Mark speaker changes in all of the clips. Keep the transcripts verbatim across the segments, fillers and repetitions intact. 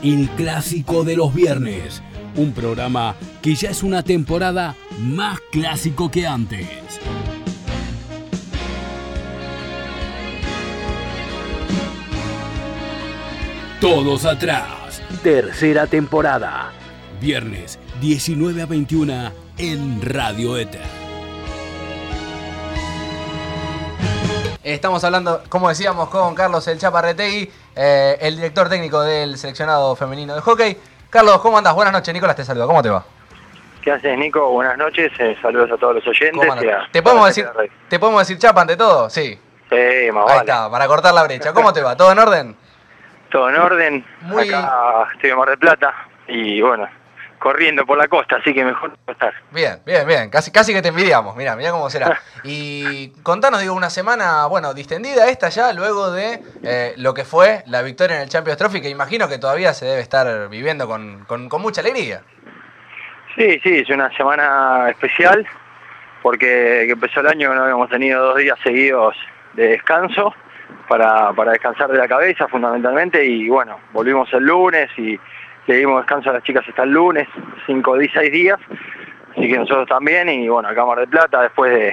Speaker 1: El Clásico de los Viernes, un programa que ya es una temporada más clásico que antes. Todos atrás, tercera temporada, viernes diecinueve a veintiuno en Radio Éter.
Speaker 2: Estamos hablando, como decíamos, con Carlos El Chapa Retegui, eh, el director técnico del seleccionado femenino de hockey. Carlos, ¿cómo andás? Buenas noches, Nicolás te saluda. ¿Cómo te va?
Speaker 3: ¿Qué haces, Nico? Buenas noches. Eh, saludos a todos los oyentes. A,
Speaker 2: ¿Te, podemos decir, ¿Te podemos decir Chapa ante todo? Sí.
Speaker 3: Sí, más
Speaker 2: Ahí
Speaker 3: vale.
Speaker 2: está, para cortar la brecha. ¿Cómo te va? ¿Todo en orden?
Speaker 3: Todo en orden.
Speaker 2: Muy...
Speaker 3: Acá estoy en Mar del Plata y bueno, corriendo por la costa, así que mejor no estar.
Speaker 2: Bien, bien, bien. Casi, casi que te envidiamos. Mirá, mirá cómo será. Y contanos, digo, una semana, bueno, distendida esta ya, luego de eh, lo que fue la victoria en el Champions Trophy, que imagino que todavía se debe estar viviendo con, con, con mucha alegría.
Speaker 3: Sí, sí, es una semana especial, porque que empezó el año no habíamos tenido dos días seguidos de descanso, para, para descansar de la cabeza fundamentalmente, y bueno, volvimos el lunes y le dimos descanso a las chicas hasta el lunes, cinco, seis días, así que nosotros también, y bueno, acá en Mar del Plata, después de,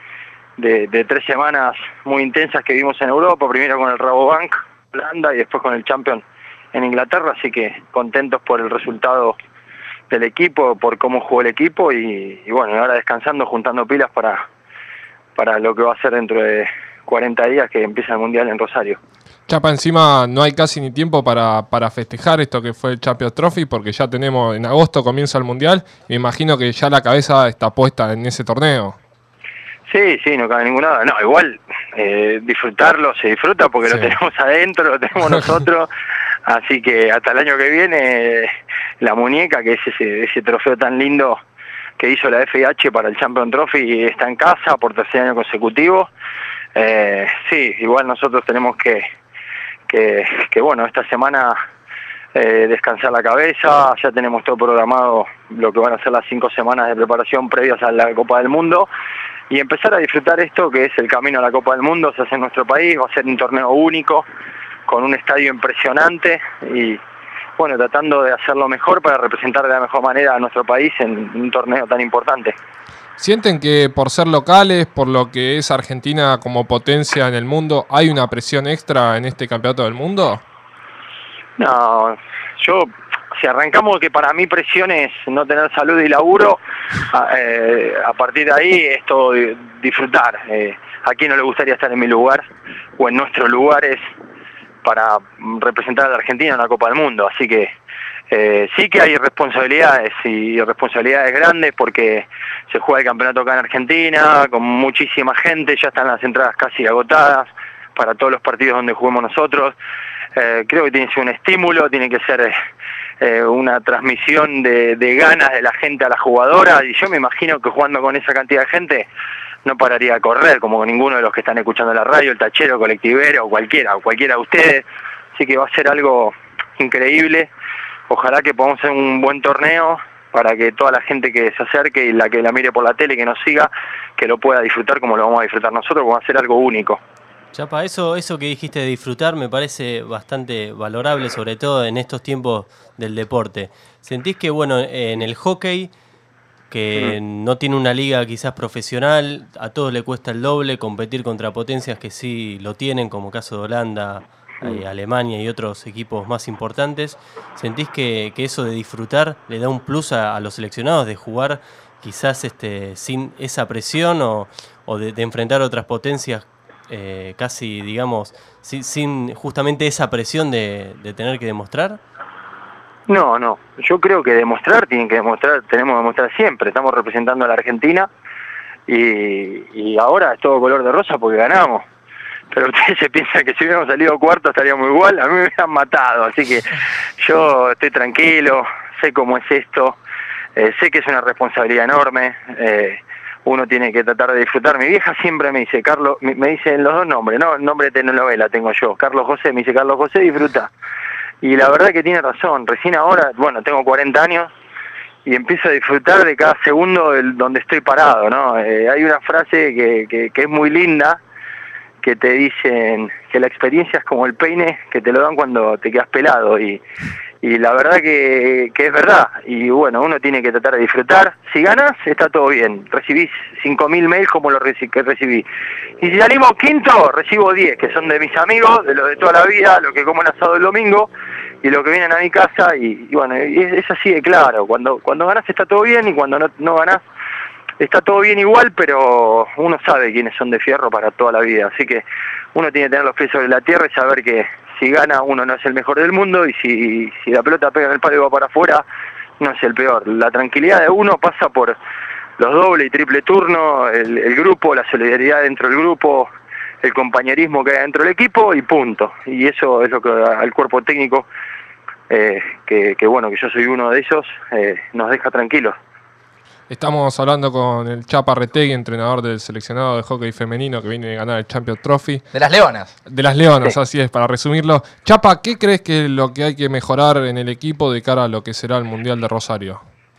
Speaker 3: de, de tres semanas muy intensas que vimos en Europa, primero con el Rabobank, Holanda, y después con el Champion en Inglaterra, así que contentos por el resultado del equipo, por cómo jugó el equipo, y, y bueno, ahora descansando, juntando pilas para, para lo que va a ser dentro de cuarenta días que empieza el Mundial en Rosario.
Speaker 4: Chapa, encima no hay casi ni tiempo para, para festejar esto que fue el Champions Trophy, porque ya tenemos, en agosto comienza el Mundial, me imagino que ya la cabeza está puesta en ese torneo.
Speaker 3: Sí, sí, no cabe ninguna duda. No, igual eh, disfrutarlo se disfruta porque sí, lo tenemos adentro, lo tenemos nosotros, así que hasta el año que viene la muñeca, que es ese, ese trofeo tan lindo que hizo la F I H para el Champions Trophy, está en casa por tercer año consecutivo. Eh, sí, igual nosotros tenemos que, que, que bueno, esta semana eh, descansar la cabeza, ya tenemos todo programado, lo que van a ser las cinco semanas de preparación previas a la Copa del Mundo, y empezar a disfrutar esto que es el camino a la Copa del Mundo, se hace en nuestro país, va a ser un torneo único, con un estadio impresionante, y bueno, tratando de hacerlo mejor para representar de la mejor manera a nuestro país en un torneo tan importante.
Speaker 4: ¿Sienten que por ser locales, por lo que es Argentina como potencia en el mundo, hay una presión extra en este campeonato del mundo?
Speaker 3: No, yo, si arrancamos que para mí presión es no tener salud y laburo, a, eh, a partir de ahí es todo disfrutar. Eh, ¿A quién no le gustaría estar en mi lugar o en nuestros lugares para representar a la Argentina en la Copa del Mundo? Así que Eh, sí que hay responsabilidades y responsabilidades grandes porque se juega el campeonato acá en Argentina con muchísima gente, ya están las entradas casi agotadas para todos los partidos donde juguemos nosotros. Eh, creo que tiene que ser un estímulo, tiene que ser eh, una transmisión de, de ganas de la gente a la jugadora, y yo me imagino que jugando con esa cantidad de gente no pararía de correr como ninguno de los que están escuchando la radio, el tachero, colectivero, o cualquiera, o cualquiera de ustedes, así que va a ser algo increíble. Ojalá que podamos hacer un buen torneo para que toda la gente que se acerque y la que la mire por la tele, que nos siga, que lo pueda disfrutar como lo vamos a disfrutar nosotros, como va a ser algo único.
Speaker 5: Chapa, eso, eso que dijiste de disfrutar me parece bastante valorable, sobre todo en estos tiempos del deporte. ¿Sentís que, bueno, en el hockey, que mm. no tiene una liga quizás profesional, a todos le cuesta el doble competir contra potencias que sí lo tienen, como caso de Holanda, Eh, Alemania y otros equipos más importantes? ¿Sentís que, que eso de disfrutar le da un plus a, a los seleccionados de jugar quizás este, sin esa presión o, o de, de enfrentar otras potencias eh, casi, digamos, sin, sin justamente esa presión de, de tener que demostrar?
Speaker 3: No, no. Yo creo que demostrar, tienen que demostrar, tenemos que demostrar siempre. Estamos representando a la Argentina y, y ahora es todo color de rosa porque ganamos. Pero ustedes se piensan que si hubiéramos salido cuarto estaríamos igual, a mí me hubieran matado, así que yo estoy tranquilo, sé cómo es esto, eh, sé que es una responsabilidad enorme, eh, uno tiene que tratar de disfrutar. Mi vieja siempre me dice, Carlos, me dicen los dos nombres, no, el nombre de telenovela tengo yo, Carlos José, me dice, Carlos José, disfruta. Y la verdad que tiene razón, recién ahora, bueno, tengo cuarenta años, y empiezo a disfrutar de cada segundo del, donde estoy parado, ¿no? Eh, hay una frase que, que, que es muy linda, que te dicen que la experiencia es como el peine que te lo dan cuando te quedas pelado, y, y la verdad que, que es verdad, y bueno, uno tiene que tratar de disfrutar. Si ganas, está todo bien, recibís cinco mil mails como los reci que recibí, y si salimos quinto, recibo diez, que son de mis amigos, de los de toda la vida, los que comen asado el domingo, y los que vienen a mi casa, y, y bueno, y es, es así de claro, cuando, cuando ganás está todo bien, y cuando no, no ganás, está todo bien igual, pero uno sabe quiénes son de fierro para toda la vida, así que uno tiene que tener los pies sobre la tierra y saber que si gana uno no es el mejor del mundo, y si, si la pelota pega en el palo y va para afuera, no es el peor. La tranquilidad de uno pasa por los doble y triple turnos, el, el grupo, la solidaridad dentro del grupo, el compañerismo que hay dentro del equipo, y punto. Y eso es lo que al cuerpo técnico, eh, que, que bueno, que yo soy uno de ellos, eh, nos deja tranquilos.
Speaker 4: Estamos hablando con el Chapa Retegui, entrenador del seleccionado de hockey femenino que viene a ganar el Champions Trophy.
Speaker 2: De las Leonas.
Speaker 4: De las Leonas,
Speaker 3: Sí.
Speaker 4: Así es, para resumirlo. Chapa, ¿qué crees que es lo que hay que mejorar en el equipo de cara a lo que será el Mundial de Rosario?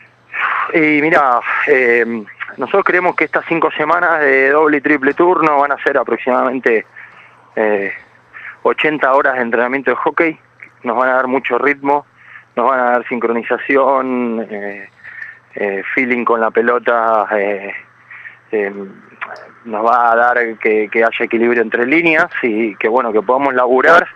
Speaker 3: Y mira, eh, nosotros creemos que estas cinco semanas de doble y triple turno van a ser aproximadamente eh, ochenta horas de entrenamiento de hockey. Nos van a dar mucho ritmo, nos van a dar sincronización, eh, eh, feeling con la pelota, eh, eh, nos va a dar que, que haya equilibrio entre líneas, y que bueno, que podamos laburar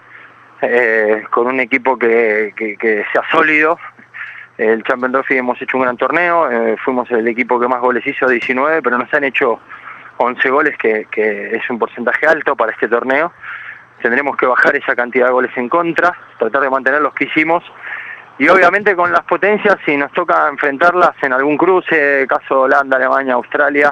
Speaker 3: eh, con un equipo que, que, que sea sólido. El Champions Trophy hemos hecho un gran torneo, eh, fuimos el equipo que más goles hizo, diecinueve, pero nos han hecho once goles, que, que es un porcentaje alto para este torneo. Tendremos que bajar esa cantidad de goles en contra, tratar de mantener los que hicimos, y obviamente con las potencias, si nos toca enfrentarlas en algún cruce, caso Holanda, Alemania, Australia,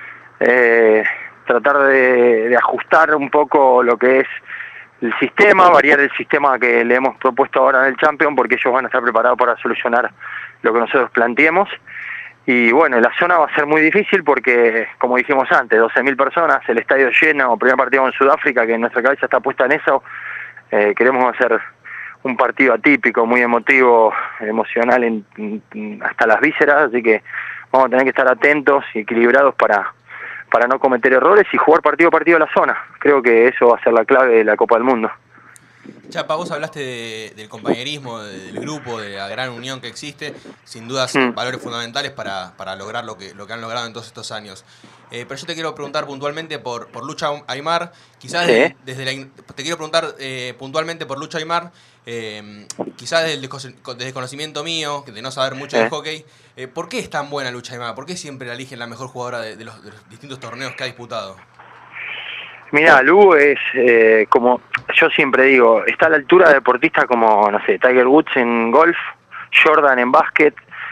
Speaker 3: eh, tratar de, de ajustar un poco lo que es el sistema, variar el sistema que le hemos propuesto ahora en el Champions, porque ellos van a estar preparados para solucionar lo que nosotros planteemos. Y bueno, la zona va a ser muy difícil porque, como dijimos antes, doce mil personas, el estadio lleno, primer partido en Sudáfrica, que nuestra cabeza está puesta en eso. Eh, queremos hacer un partido atípico, muy emotivo, emocional en, en, hasta las vísceras, así que vamos a tener que estar atentos y equilibrados para, para no cometer errores y jugar partido a partido a la zona. Creo que eso va a ser la clave de la Copa del Mundo.
Speaker 6: Chapa, vos hablaste de, del compañerismo, del grupo, de la gran unión que existe, sin dudas
Speaker 3: Mm.
Speaker 6: valores fundamentales para, para lograr lo que, lo que han logrado en todos estos años. Eh, pero yo te quiero preguntar puntualmente por, por Lucha Aymar, quizás
Speaker 3: Sí.
Speaker 6: desde, desde la, in- te quiero preguntar eh, puntualmente por Lucha Aymar, eh, quizás desde el desco- desconocimiento mío, de no saber mucho
Speaker 3: Sí.
Speaker 6: de hockey, eh, ¿por qué es tan buena Lucha Aymar? ¿Por qué siempre la eligen la mejor jugadora de, de, los, de los distintos torneos que ha disputado?
Speaker 3: Mira, Lu es, eh, como yo siempre digo, está a la altura de deportistas como, no sé, Tiger Woods en golf, Jordan en básquet,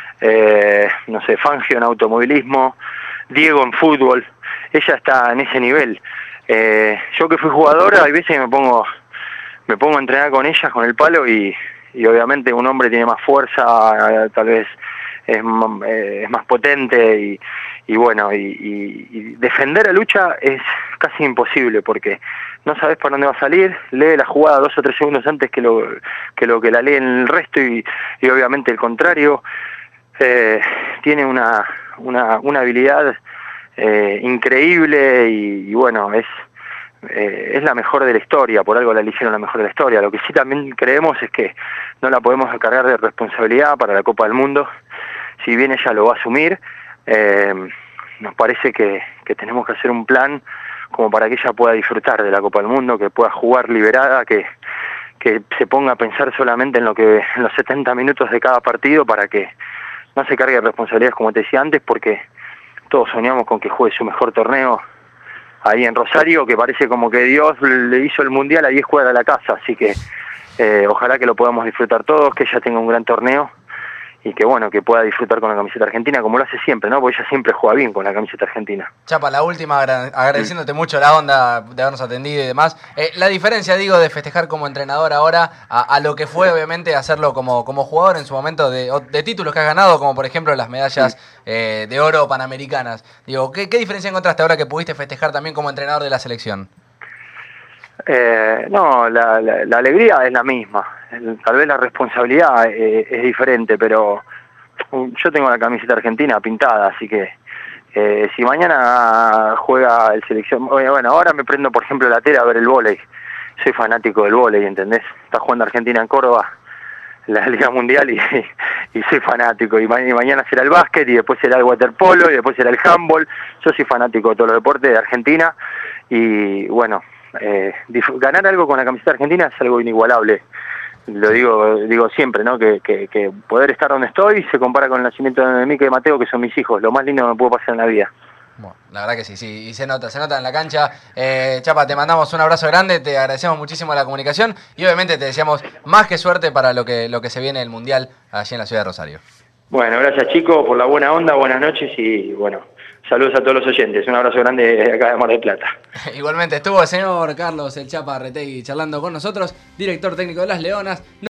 Speaker 3: eh, no sé, Fangio en automovilismo, Diego en fútbol. Ella está en ese nivel. Eh, yo que fui jugadora, hay veces que me pongo, me pongo a entrenar con ella, con el palo, y, y obviamente un hombre tiene más fuerza, tal vez es, m- eh, es más potente, y, y bueno, y, y- y defender a Lucha es casi imposible porque no sabes para dónde va a salir, lee la jugada dos o tres segundos antes que lo que, lo que la lee en el resto, y, y obviamente el contrario. Eh, tiene una, una, una habilidad eh, increíble, y, y bueno, es, eh, es la mejor de la historia, por algo la eligieron la mejor de la historia. Lo que sí también creemos es que no la podemos cargar de responsabilidad para la Copa del Mundo, si bien ella lo va a asumir. Eh, nos parece que, que tenemos que hacer un plan como para que ella pueda disfrutar de la Copa del Mundo, que pueda jugar liberada, que, que se ponga a pensar solamente en lo que en los setenta minutos de cada partido, para que no se cargue de responsabilidades, como te decía antes, porque todos soñamos con que juegue su mejor torneo ahí en Rosario, que parece como que Dios le hizo el Mundial, ahí es juega la casa, así que eh, ojalá que lo podamos disfrutar todos, que ella tenga un gran torneo, y que bueno, que pueda disfrutar con la camiseta argentina, como lo hace siempre, ¿no? Porque ella siempre juega bien con la camiseta argentina.
Speaker 2: Chapa, la última, agra- agradeciéndote mucho la onda de habernos atendido y demás. Eh, la diferencia, digo, de festejar como entrenador ahora a, a lo que fue, obviamente, hacerlo como, como jugador en su momento de, o- de títulos que has ganado, como por ejemplo las medallas eh, de oro panamericanas. Digo, ¿qué, ¿qué diferencia encontraste ahora que pudiste festejar también como entrenador de la selección?
Speaker 3: Eh, no, la, la, la alegría es la misma. El- tal vez la responsabilidad eh, es diferente, pero um, yo tengo la camiseta argentina pintada, así que eh, si mañana juega el selección... Oye, bueno, ahora me prendo, por ejemplo, la tele a ver el vóley. Soy fanático del vóley, ¿entendés? Está jugando Argentina en Córdoba. la Liga Mundial y, y soy fanático. Y, ma y mañana será el básquet, y después será el waterpolo, y después será el handball. Yo soy fanático de todos los deportes de Argentina, y bueno, eh, ganar algo con la camiseta argentina es algo inigualable. Lo digo digo siempre, ¿no? Que, que, que poder estar donde estoy se compara con el nacimiento de Mica y Mateo, que son mis hijos, lo más lindo que me pudo pasar en la vida.
Speaker 2: Bueno, la verdad que sí, sí, y se nota, se nota en la cancha. Eh, Chapa, te mandamos un abrazo grande, te agradecemos muchísimo la comunicación y obviamente te deseamos más que suerte para lo que, lo que se viene el Mundial allí en la ciudad de Rosario.
Speaker 3: Bueno, gracias chicos por la buena onda, buenas noches y bueno, saludos a todos los oyentes. Un abrazo grande de acá de Mar del Plata.
Speaker 2: Igualmente estuvo el señor Carlos El Chapa Retegui charlando con nosotros, director técnico de las Leonas.